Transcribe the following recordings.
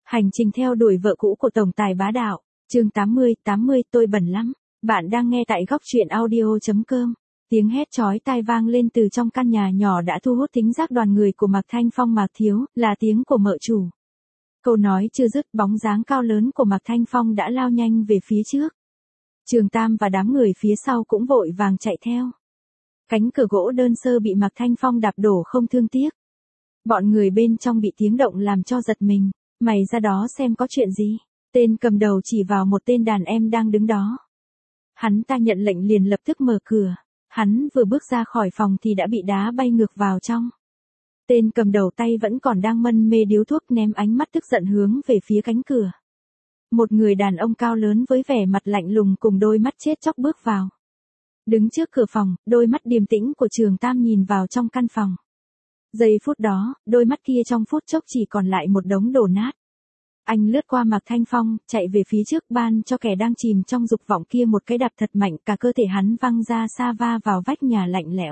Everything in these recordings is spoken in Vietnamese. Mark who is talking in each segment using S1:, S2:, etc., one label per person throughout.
S1: Hành trình theo đuổi vợ cũ của tổng tài bá đạo, chương 80, tôi bẩn lắm. Bạn đang nghe tại góc truyện audio.com. Tiếng hét chói tai vang lên từ trong căn nhà nhỏ đã thu hút thính giác đoàn người của Mạc Thanh Phong. Mạc thiếu, là tiếng của mợ chủ. Câu nói chưa dứt, bóng dáng cao lớn của Mạc Thanh Phong đã lao nhanh về phía trước. Trường Tam và đám người phía sau cũng vội vàng chạy theo. Cánh cửa gỗ đơn sơ bị Mạc Thanh Phong đạp đổ không thương tiếc. Bọn người bên trong bị tiếng động làm cho giật mình. Mày ra đó xem có chuyện gì. Tên cầm đầu chỉ vào một tên đàn em đang đứng đó. Hắn ta nhận lệnh liền lập tức mở cửa. Hắn vừa bước ra khỏi phòng thì đã bị đá bay ngược vào trong. Tên cầm đầu tay vẫn còn đang mân mê điếu thuốc, ném ánh mắt tức giận hướng về phía cánh cửa. Một người đàn ông cao lớn với vẻ mặt lạnh lùng cùng đôi mắt chết chóc bước vào. Đứng trước cửa phòng, đôi mắt điềm tĩnh của Trường Tam nhìn vào trong căn phòng. Giây phút đó, đôi mắt kia trong phút chốc chỉ còn lại một đống đổ nát. Anh lướt qua Mạc Thanh Phong, chạy về phía trước, ban cho kẻ đang chìm trong dục vọng kia một cái đạp thật mạnh, cả cơ thể hắn văng ra xa va vào vách nhà lạnh lẽo.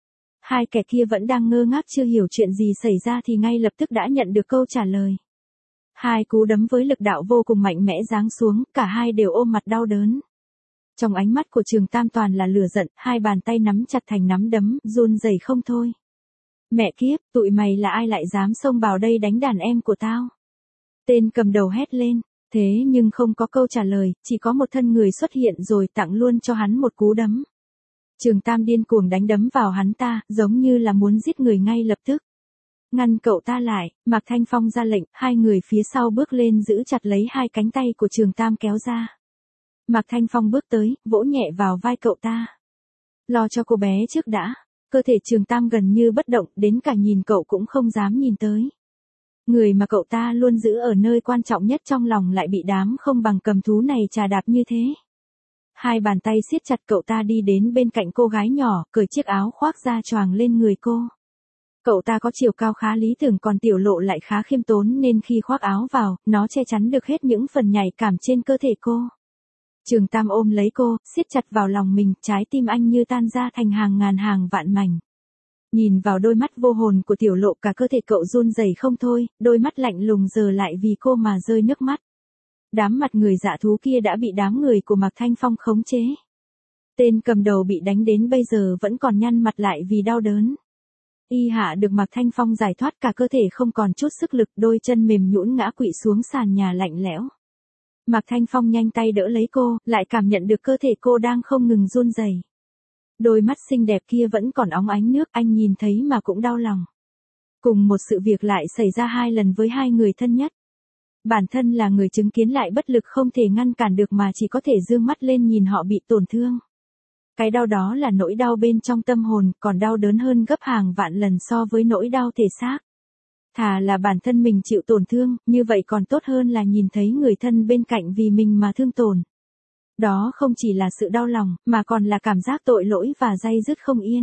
S1: Hai kẻ kia vẫn đang ngơ ngác chưa hiểu chuyện gì xảy ra thì ngay lập tức đã nhận được câu trả lời. Hai cú đấm với lực đạo vô cùng mạnh mẽ giáng xuống, cả hai đều ôm mặt đau đớn. Trong ánh mắt của Trường Tam toàn là lửa giận, hai bàn tay nắm chặt thành nắm đấm, run rẩy không thôi. Mẹ kiếp, tụi mày là ai lại dám xông vào đây đánh đàn em của tao? Tên cầm đầu hét lên, thế nhưng không có câu trả lời, chỉ có một thân người xuất hiện rồi tặng luôn cho hắn một cú đấm. Trường Tam điên cuồng đánh đấm vào hắn ta, giống như là muốn giết người ngay lập tức. Ngăn cậu ta lại, Mạc Thanh Phong ra lệnh, hai người phía sau bước lên giữ chặt lấy hai cánh tay của Trường Tam kéo ra. Mạc Thanh Phong bước tới, vỗ nhẹ vào vai cậu ta. Lo cho cô bé trước đã. Cơ thể Trường Tam gần như bất động, đến cả nhìn cậu cũng không dám nhìn tới. Người mà cậu ta luôn giữ ở nơi quan trọng nhất trong lòng lại bị đám không bằng cầm thú này trà đạp như thế. Hai bàn tay siết chặt cậu ta đi đến bên cạnh cô gái nhỏ, cởi chiếc áo khoác ra choàng lên người cô. Cậu ta có chiều cao khá lý tưởng, còn Tiểu Lộ lại khá khiêm tốn nên khi khoác áo vào, nó che chắn được hết những phần nhạy cảm trên cơ thể cô. Trường Tam ôm lấy cô, siết chặt vào lòng mình, trái tim anh như tan ra thành hàng ngàn hàng vạn mảnh. Nhìn vào đôi mắt vô hồn của Tiểu Lộ, cả cơ thể cậu run rẩy không thôi, đôi mắt lạnh lùng giờ lại vì cô mà rơi nước mắt. Đám mặt người dạ thú kia đã bị đám người của Mạc Thanh Phong khống chế. Tên cầm đầu bị đánh đến bây giờ vẫn còn nhăn mặt lại vì đau đớn. Y hạ được Mạc Thanh Phong giải thoát, cả cơ thể không còn chút sức lực, đôi chân mềm nhũn ngã quỵ xuống sàn nhà lạnh lẽo. Mạc Thanh Phong nhanh tay đỡ lấy cô, lại cảm nhận được cơ thể cô đang không ngừng run rẩy. Đôi mắt xinh đẹp kia vẫn còn óng ánh nước, anh nhìn thấy mà cũng đau lòng. Cùng một sự việc lại xảy ra hai lần với hai người thân nhất. Bản thân là người chứng kiến lại bất lực không thể ngăn cản được mà chỉ có thể dương mắt lên nhìn họ bị tổn thương. Cái đau đó là nỗi đau bên trong tâm hồn, còn đau đớn hơn gấp hàng vạn lần so với nỗi đau thể xác. Thà là bản thân mình chịu tổn thương, như vậy còn tốt hơn là nhìn thấy người thân bên cạnh vì mình mà thương tổn. Đó không chỉ là sự đau lòng, mà còn là cảm giác tội lỗi và day dứt không yên.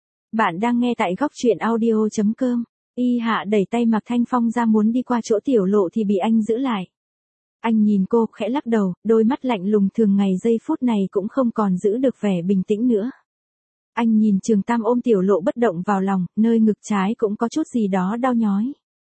S1: Bạn đang nghe tại góc truyện audio.com. Y hạ đẩy tay Mạc Thanh Phong ra muốn đi qua chỗ Tiểu Lộ thì bị anh giữ lại. Anh nhìn cô, khẽ lắc đầu, đôi mắt lạnh lùng thường ngày giây phút này cũng không còn giữ được vẻ bình tĩnh nữa. Anh nhìn Trường Tam ôm Tiểu Lộ bất động vào lòng, nơi ngực trái cũng có chút gì đó đau nhói.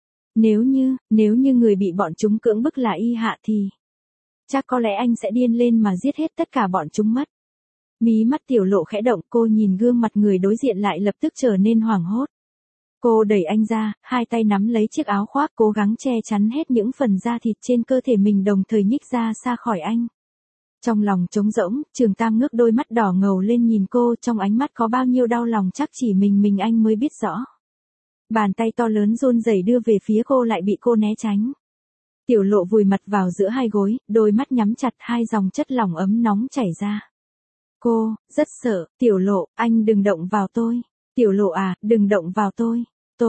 S1: Nếu như người bị bọn chúng cưỡng bức là Y hạ thì chắc có lẽ anh sẽ điên lên mà giết hết tất cả bọn chúng mất. Mí mắt Tiểu Lộ khẽ động, cô nhìn gương mặt người đối diện lại lập tức trở nên hoảng hốt. Cô đẩy anh ra, hai tay nắm lấy chiếc áo khoác cố gắng che chắn hết những phần da thịt trên cơ thể mình, đồng thời nhích ra xa khỏi anh. Trong lòng trống rỗng, Trường Tam ngước đôi mắt đỏ ngầu lên nhìn cô, trong ánh mắt có bao nhiêu đau lòng chắc chỉ mình anh mới biết rõ. Bàn tay to lớn run rẩy đưa về phía cô lại bị cô né tránh. Tiểu Lộ vùi mặt vào giữa hai gối, đôi mắt nhắm chặt, hai dòng chất lỏng ấm nóng chảy ra. Cô, rất sợ, Tiểu Lộ, anh đừng động vào tôi. Tiểu Lộ à, đừng động vào tôi.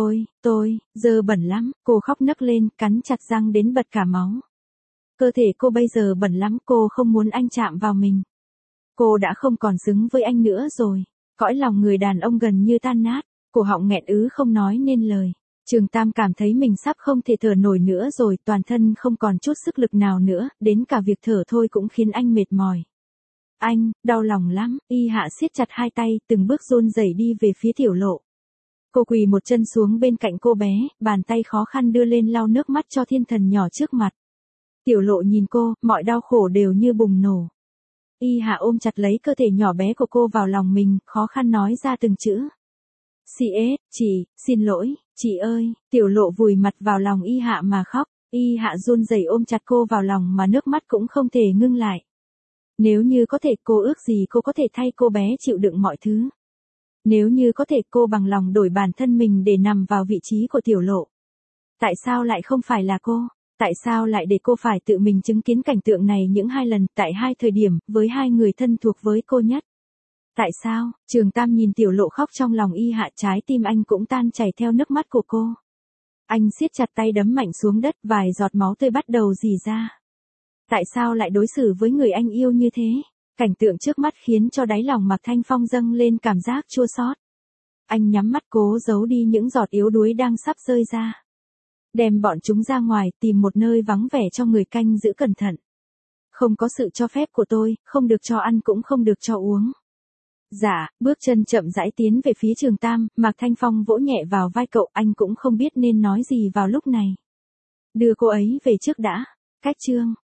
S1: Dơ bẩn lắm, cô khóc nấc lên, cắn chặt răng đến bật cả máu. Cơ thể cô bây giờ bẩn lắm, cô không muốn anh chạm vào mình. Cô đã không còn xứng với anh nữa rồi. Cõi lòng người đàn ông gần như tan nát, cổ họng nghẹn ứ không nói nên lời. Trường Tam cảm thấy mình sắp không thể thở nổi nữa rồi, toàn thân không còn chút sức lực nào nữa, đến cả việc thở thôi cũng khiến anh mệt mỏi. Anh, đau lòng lắm, Y hạ siết chặt hai tay, từng bước run rẩy đi về phía Tiểu Lộ. Cô quỳ một chân xuống bên cạnh cô bé, bàn tay khó khăn đưa lên lau nước mắt cho thiên thần nhỏ trước mặt. Tiểu Lộ nhìn cô, mọi đau khổ đều như bùng nổ. Y Hạ ôm chặt lấy cơ thể nhỏ bé của cô vào lòng mình, khó khăn nói ra từng chữ. Chị, xin lỗi, chị ơi. Tiểu Lộ vùi mặt vào lòng Y Hạ mà khóc. Y Hạ run rẩy ôm chặt cô vào lòng mà nước mắt cũng không thể ngưng lại. Nếu như có thể, cô ước gì cô có thể thay cô bé chịu đựng mọi thứ. Nếu như có thể, cô bằng lòng đổi bản thân mình để nằm vào vị trí của Tiểu Lộ. Tại sao lại không phải là cô? Tại sao lại để cô phải tự mình chứng kiến cảnh tượng này những 2 lần, tại 2 thời điểm, với 2 người thân thuộc với cô nhất? Tại sao? Trường Tam nhìn Tiểu Lộ khóc trong lòng Y Hạ, trái tim anh cũng tan chảy theo nước mắt của cô. Anh siết chặt tay đấm mạnh xuống đất, vài giọt máu tươi bắt đầu rỉ ra. Tại sao lại đối xử với người anh yêu như thế? Cảnh tượng trước mắt khiến cho đáy lòng Mạc Thanh Phong dâng lên cảm giác chua xót. Anh nhắm mắt cố giấu đi những giọt yếu đuối đang sắp rơi ra. Đem bọn chúng ra ngoài, tìm một nơi vắng vẻ cho người canh giữ cẩn thận. Không có sự cho phép của tôi, không được cho ăn cũng không được cho uống. Dạ, bước chân chậm rãi tiến về phía Trường Tam, Mạc Thanh Phong vỗ nhẹ vào vai cậu, anh cũng không biết nên nói gì vào lúc này. Đưa cô ấy về trước đã. Cách chương